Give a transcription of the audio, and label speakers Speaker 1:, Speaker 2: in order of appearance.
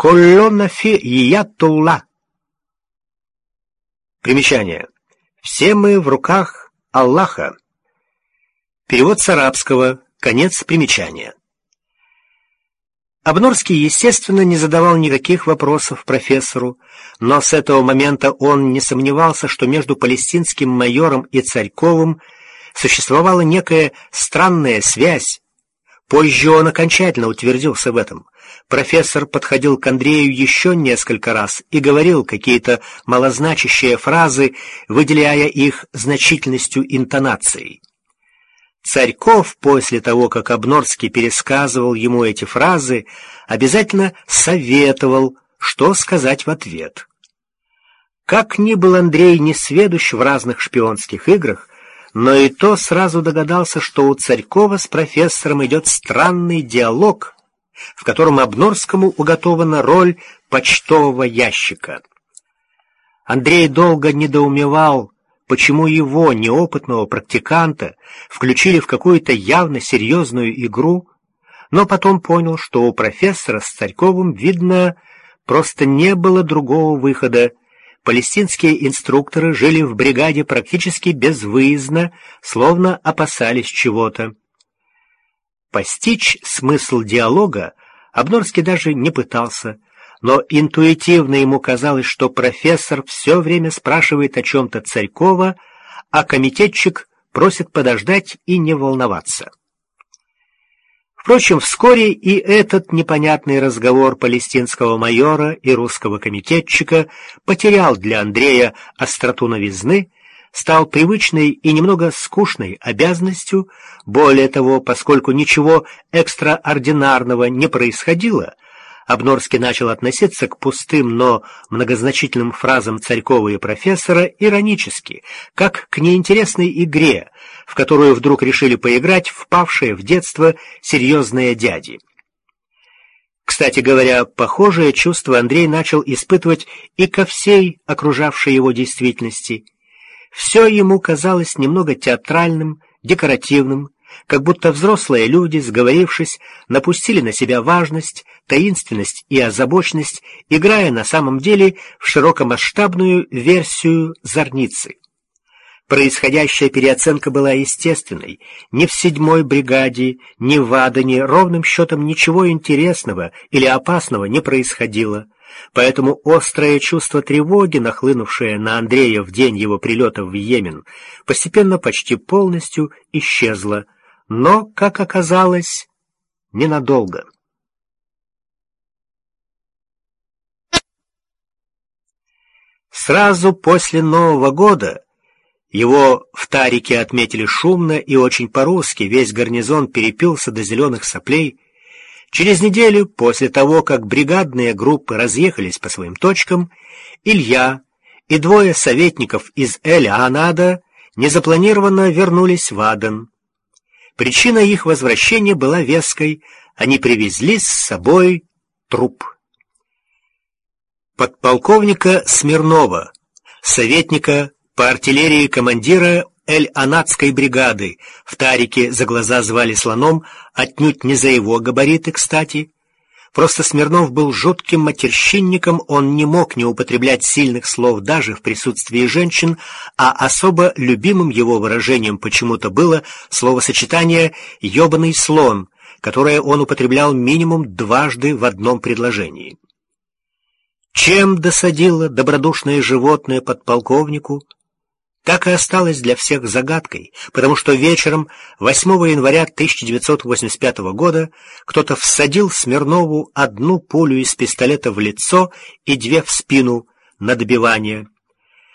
Speaker 1: «Коллона фи иятулла». Примечание. «Все мы в руках Аллаха». Перевод с арабского. Конец примечания. Обнорский, естественно, не задавал никаких вопросов профессору, но с этого момента он не сомневался, что между палестинским майором и Царьковым существовала некая странная связь. Позже он окончательно утвердился в этом. Профессор подходил к Андрею еще несколько раз и говорил какие-то малозначащие фразы, выделяя их значительностью интонации. Царьков, после того, как Обнорский пересказывал ему эти фразы, обязательно советовал, что сказать в ответ. Как ни был Андрей несведущ в разных шпионских играх, но и то сразу догадался, что у Царькова с профессором идет странный диалог, в котором Обнорскому уготована роль почтового ящика. Андрей долго недоумевал, почему его, неопытного практиканта, включили в какую-то явно серьезную игру, но потом понял, что у профессора с Царьковым, видно, просто не было другого выхода. Палестинские инструкторы жили в бригаде практически безвыездно, словно опасались чего-то. Постичь смысл диалога Обнорский даже не пытался, но интуитивно ему казалось, что профессор все время спрашивает о чем-то Царькова, а комитетчик просит подождать и не волноваться. Впрочем, вскоре и этот непонятный разговор палестинского майора и русского комитетчика потерял для Андрея остроту новизны, стал привычной и немного скучной обязанностью. Более того, поскольку ничего экстраординарного не происходило, Обнорский начал относиться к пустым, но многозначительным фразам Царькова и профессора иронически, как к неинтересной игре, в которую вдруг решили поиграть впавшие в детство серьезные дяди. Кстати говоря, похожее чувство Андрей начал испытывать и ко всей окружавшей его действительности. Все ему казалось немного театральным, декоративным, как будто взрослые люди, сговорившись, напустили на себя важность, таинственность и озабоченность, играя на самом деле в широкомасштабную версию зорницы. Происходящая переоценка была естественной. Ни в 7-й бригаде, ни в Адане ровным счетом ничего интересного или опасного не происходило. Поэтому острое чувство тревоги, нахлынувшее на Андрея в день его прилета в Йемен, постепенно почти полностью исчезло, но, как оказалось, ненадолго. Сразу после Нового года его в Тарике отметили шумно и очень по-русски, весь гарнизон перепился до зеленых соплей. Через неделю после того, как бригадные группы разъехались по своим точкам, Илья и 2 советников из Эль-Анада незапланированно вернулись в Адан. Причина их возвращения была веской: они привезли с собой труп. Подполковника Смирнова, советника по артиллерии командира Эль-Анадской бригады, в Тарике за глаза звали Слоном, отнюдь не за его габариты, кстати. Просто Смирнов был жутким матерщинником, он не мог не употреблять сильных слов даже в присутствии женщин, а особо любимым его выражением почему-то было словосочетание «ёбаный слон», которое он употреблял минимум 2 в одном предложении. Чем досадило добродушное животное подполковнику, так и осталось для всех загадкой, потому что вечером 8 января 1985 года кто-то всадил Смирнову 1 пулю из пистолета в лицо и 2 в спину на добивание.